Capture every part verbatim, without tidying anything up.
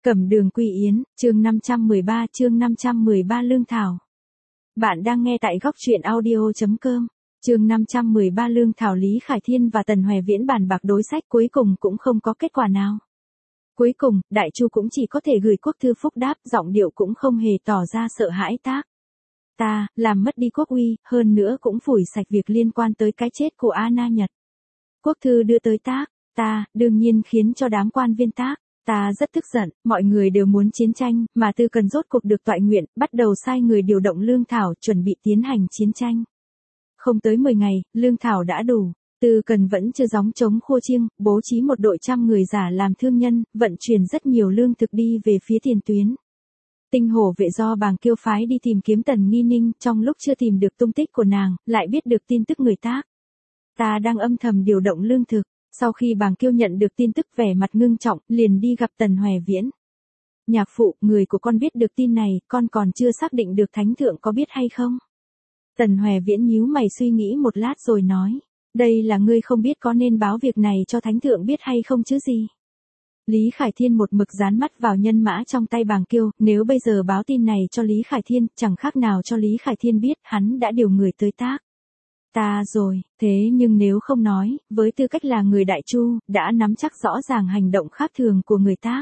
Cẩm Đường Quy Yến, chương năm trăm mười ba, chương năm trăm mười ba Lương Thảo. Bạn đang nghe tại góc truyện audio.com. Chương năm trăm mười ba Lương Thảo. Lý Khải Thiên và Tần Hoè Viễn bàn bạc đối sách cuối cùng cũng không có kết quả nào. Cuối cùng, Đại Chu cũng chỉ có thể gửi quốc thư phúc đáp, giọng điệu cũng không hề tỏ ra sợ hãi tác. Ta, làm mất đi quốc uy, hơn nữa cũng phủi sạch việc liên quan tới cái chết của A Na Nhật. Quốc thư đưa tới tác, ta, đương nhiên khiến cho đám quan viên tác. Ta rất tức giận, mọi người đều muốn chiến tranh, mà Tư Cần rốt cuộc được toại nguyện, bắt đầu sai người điều động lương thảo, chuẩn bị tiến hành chiến tranh. Không tới mười ngày, lương thảo đã đủ. Tư Cần vẫn chưa gióng trống khua chiêng, bố trí một đội trăm người giả làm thương nhân, vận chuyển rất nhiều lương thực đi về phía tiền tuyến. Tinh hổ vệ do Bàng Kiêu phái đi tìm kiếm Tần Nghi Ninh, trong lúc chưa tìm được tung tích của nàng, lại biết được tin tức người tác. Ta đang âm thầm điều động lương thực. Sau khi Bàng Kiêu nhận được tin tức vẻ mặt ngưng trọng, liền đi gặp Tần Hoè Viễn. Nhạc phụ, người của con biết được tin này, con còn chưa xác định được thánh thượng có biết hay không? Tần Hoè Viễn nhíu mày suy nghĩ một lát rồi nói, đây là ngươi không biết có nên báo việc này cho thánh thượng biết hay không chứ gì? Lý Khải Thiên một mực dán mắt vào nhân mã trong tay Bàng Kiêu, nếu bây giờ báo tin này cho Lý Khải Thiên, chẳng khác nào cho Lý Khải Thiên biết hắn đã điều người tới tác. Ta rồi, thế nhưng nếu không nói, với tư cách là người Đại Chu, đã nắm chắc rõ ràng hành động khác thường của người tác.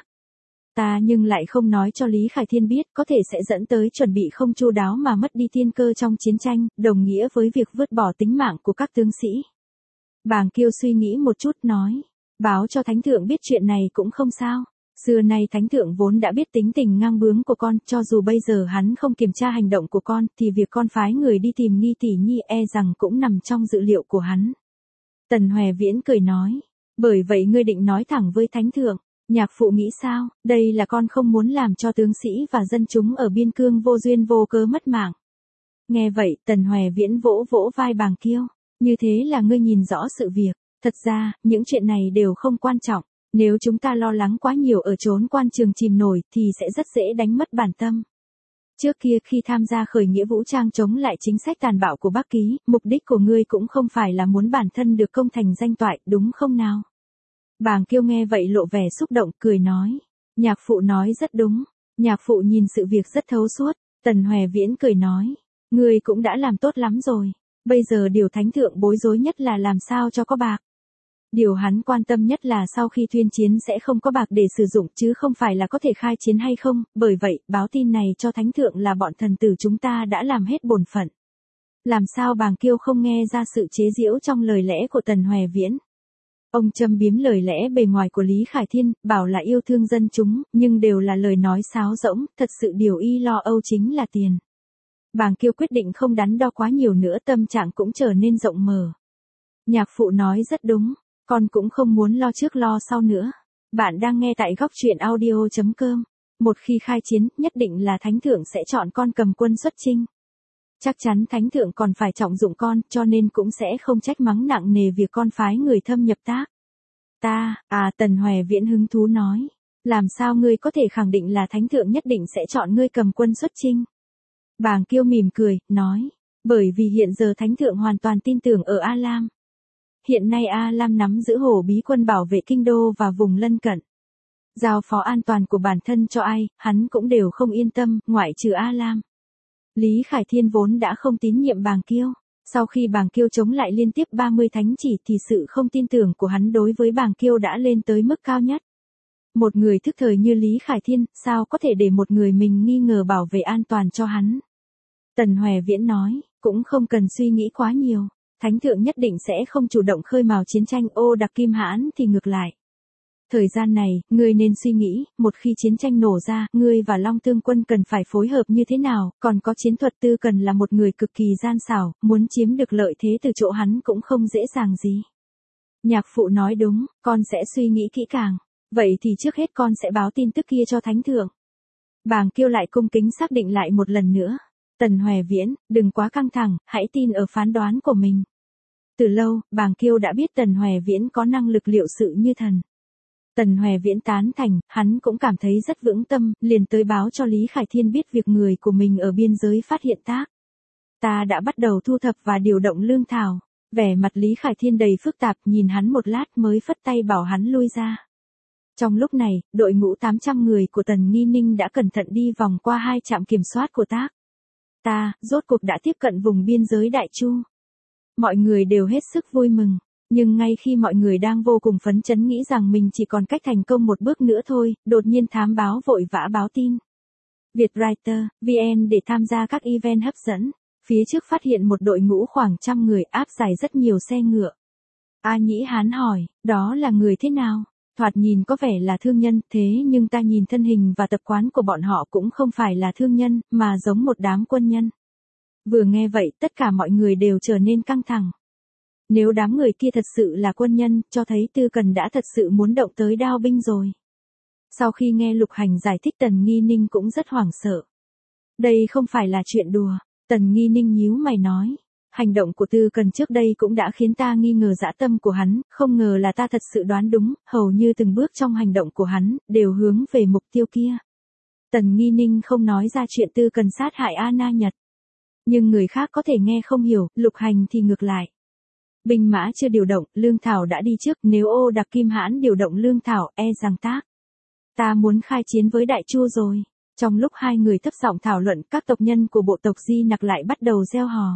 Ta nhưng lại không nói cho Lý Khải Thiên biết, có thể sẽ dẫn tới chuẩn bị không chu đáo mà mất đi thiên cơ trong chiến tranh, đồng nghĩa với việc vứt bỏ tính mạng của các tướng sĩ. Bàng Kiêu suy nghĩ một chút nói, báo cho thánh thượng biết chuyện này cũng không sao. Xưa nay thánh thượng vốn đã biết tính tình ngang bướng của con, cho dù bây giờ hắn không kiểm tra hành động của con, thì việc con phái người đi tìm Nghi tỷ nhi e rằng cũng nằm trong dự liệu của hắn. Tần Hoè Viễn cười nói, bởi vậy ngươi định nói thẳng với thánh thượng, nhạc phụ nghĩ sao, đây là con không muốn làm cho tướng sĩ và dân chúng ở biên cương vô duyên vô cớ mất mạng. Nghe vậy, Tần Hoè Viễn vỗ vỗ vai Bàng Kiêu, như thế là ngươi nhìn rõ sự việc, thật ra, những chuyện này đều không quan trọng. Nếu chúng ta lo lắng quá nhiều ở chốn quan trường chìm nổi thì sẽ rất dễ đánh mất bản tâm. Trước kia khi tham gia khởi nghĩa vũ trang chống lại chính sách tàn bạo của Bắc Ký, mục đích của ngươi cũng không phải là muốn bản thân được công thành danh toại, đúng không nào? Bàng Kiêu nghe vậy lộ vẻ xúc động, cười nói. Nhạc phụ nói rất đúng. Nhạc phụ nhìn sự việc rất thấu suốt. Tần Hoè Viễn cười nói. Ngươi cũng đã làm tốt lắm rồi. Bây giờ điều thánh thượng bối rối nhất là làm sao cho có bạc. Điều hắn quan tâm nhất là sau khi tuyên chiến sẽ không có bạc để sử dụng chứ không phải là có thể khai chiến hay không, bởi vậy, báo tin này cho thánh thượng là bọn thần tử chúng ta đã làm hết bổn phận. Làm sao Bàng Kiêu không nghe ra sự chế giễu trong lời lẽ của Tần Hoè Viễn. Ông châm biếm lời lẽ bề ngoài của Lý Khải Thiên, bảo là yêu thương dân chúng, nhưng đều là lời nói sáo rỗng, thật sự điều y lo âu chính là tiền. Bàng Kiêu quyết định không đắn đo quá nhiều nữa, tâm trạng cũng trở nên rộng mở. Nhạc phụ nói rất đúng. Con cũng không muốn lo trước lo sau nữa. Bạn đang nghe tại góc truyện audio.com. Một khi khai chiến, nhất định là thánh thượng sẽ chọn con cầm quân xuất chinh. Chắc chắn thánh thượng còn phải trọng dụng con, cho nên cũng sẽ không trách mắng nặng nề việc con phái người thâm nhập tác. Ta, à Tần Hoè Viễn hứng thú nói. Làm sao ngươi có thể khẳng định là thánh thượng nhất định sẽ chọn ngươi cầm quân xuất chinh? Bàng Kiêu mỉm cười, nói. Bởi vì hiện giờ thánh thượng hoàn toàn tin tưởng ở A Lam. Hiện nay A Lam nắm giữ hổ bí quân bảo vệ kinh đô và vùng lân cận. Giao phó an toàn của bản thân cho ai, hắn cũng đều không yên tâm, ngoại trừ A Lam. Lý Khải Thiên vốn đã không tín nhiệm Bàng Kiêu. Sau khi Bàng Kiêu chống lại liên tiếp ba mươi thánh chỉ thì sự không tin tưởng của hắn đối với Bàng Kiêu đã lên tới mức cao nhất. Một người thức thời như Lý Khải Thiên, sao có thể để một người mình nghi ngờ bảo vệ an toàn cho hắn? Tần Hoè Viễn nói, cũng không cần suy nghĩ quá nhiều. Thánh thượng nhất định sẽ không chủ động khơi mào chiến tranh, ô đặc Kim Hãn thì ngược lại. Thời gian này, ngươi nên suy nghĩ, một khi chiến tranh nổ ra, ngươi và Long Tương quân cần phải phối hợp như thế nào, còn có chiến thuật Tư Cần là một người cực kỳ gian xảo, muốn chiếm được lợi thế từ chỗ hắn cũng không dễ dàng gì. Nhạc phụ nói đúng, con sẽ suy nghĩ kỹ càng, vậy thì trước hết con sẽ báo tin tức kia cho thánh thượng. Bàng Kiêu lại cung kính xác định lại một lần nữa. Tần Hoè Viễn, đừng quá căng thẳng, hãy tin ở phán đoán của mình. Từ lâu, Bàng Kiêu đã biết Tần Hoè Viễn có năng lực liệu sự như thần. Tần Hoè Viễn tán thành, hắn cũng cảm thấy rất vững tâm, liền tới báo cho Lý Khải Thiên biết việc người của mình ở biên giới phát hiện tác. Ta đã bắt đầu thu thập và điều động lương thảo. Vẻ mặt Lý Khải Thiên đầy phức tạp, nhìn hắn một lát mới phất tay bảo hắn lui ra. Trong lúc này, đội ngũ tám trăm người của Tần Nghi Ninh đã cẩn thận đi vòng qua hai trạm kiểm soát của tác. Ta, rốt cuộc đã tiếp cận vùng biên giới Đại Chu. Mọi người đều hết sức vui mừng, nhưng ngay khi mọi người đang vô cùng phấn chấn nghĩ rằng mình chỉ còn cách thành công một bước nữa thôi, đột nhiên thám báo vội vã báo tin. Vietwriter, vê en để tham gia các event hấp dẫn. Phía trước phát hiện một đội ngũ khoảng trăm người áp giải rất nhiều xe ngựa. A Nhĩ Hán hỏi, đó là người thế nào? Thoạt nhìn có vẻ là thương nhân, thế nhưng ta nhìn thân hình và tập quán của bọn họ cũng không phải là thương nhân, mà giống một đám quân nhân. Vừa nghe vậy, tất cả mọi người đều trở nên căng thẳng. Nếu đám người kia thật sự là quân nhân, cho thấy Tư Cần đã thật sự muốn động tới đao binh rồi. Sau khi nghe Lục Hành giải thích, Tần Nghi Ninh cũng rất hoảng sợ. Đây không phải là chuyện đùa, Tần Nghi Ninh nhíu mày nói. Hành động của Tư Cần trước đây cũng đã khiến ta nghi ngờ dã tâm của hắn, không ngờ là ta thật sự đoán đúng, hầu như từng bước trong hành động của hắn, đều hướng về mục tiêu kia. Tần Nghi Ninh không nói ra chuyện Tư Cần sát hại A Na Nhật. Nhưng người khác có thể nghe không hiểu, Lục Hành thì ngược lại. Binh mã chưa điều động, Lương Thảo đã đi trước, nếu Ô Đặc Kim Hãn điều động Lương Thảo, e rằng tác. Ta muốn khai chiến với Đại Chu rồi. Trong lúc hai người thấp giọng thảo luận, các tộc nhân của bộ tộc Di Nặc lại bắt đầu reo hò.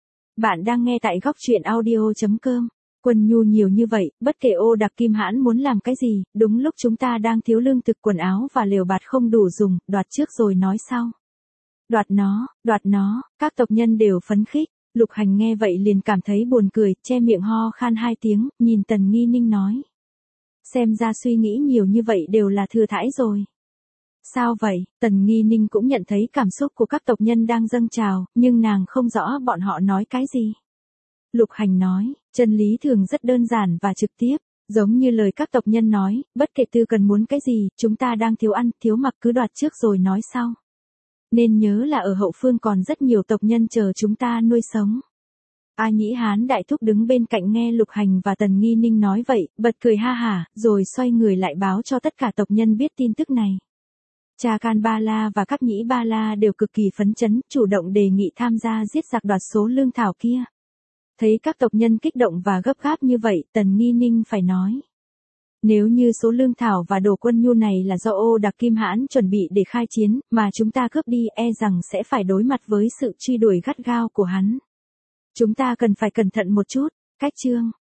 Bạn đang nghe tại góc truyện audio chấm com. Quân nhu nhiều như vậy, bất kể Ô Đặc Kim Hãn muốn làm cái gì, đúng lúc chúng ta đang thiếu lương thực, quần áo và lều bạt không đủ dùng, đoạt trước rồi nói sau. Đoạt nó, đoạt nó, các tộc nhân đều phấn khích. Lục Hành nghe vậy liền cảm thấy buồn cười, che miệng ho khan hai tiếng, nhìn Tần Nghi Ninh nói. Xem ra suy nghĩ nhiều như vậy đều là thừa thãi rồi. Sao vậy? Tần Nghi Ninh cũng nhận thấy cảm xúc của các tộc nhân đang dâng trào, nhưng nàng không rõ bọn họ nói cái gì. Lục Hành nói, chân lý thường rất đơn giản và trực tiếp, giống như lời các tộc nhân nói, bất kể Tư Cần muốn cái gì, chúng ta đang thiếu ăn, thiếu mặc cứ đoạt trước rồi nói sau. Nên nhớ là ở hậu phương còn rất nhiều tộc nhân chờ chúng ta nuôi sống. A Nhĩ Hán đại thúc đứng bên cạnh nghe Lục Hành và Tần Nghi Ninh nói vậy, bật cười ha hả, rồi xoay người lại báo cho tất cả tộc nhân biết tin tức này. Cha Can Ba La và các Nhĩ Ba La đều cực kỳ phấn chấn, chủ động đề nghị tham gia giết giặc đoạt số lương thảo kia. Thấy các tộc nhân kích động và gấp gáp như vậy, Tần Nghi Ninh phải nói. Nếu như số lương thảo và đồ quân nhu này là do Ô Đặc Kim Hãn chuẩn bị để khai chiến, mà chúng ta cướp đi, e rằng sẽ phải đối mặt với sự truy đuổi gắt gao của hắn. Chúng ta cần phải cẩn thận một chút. Cách chương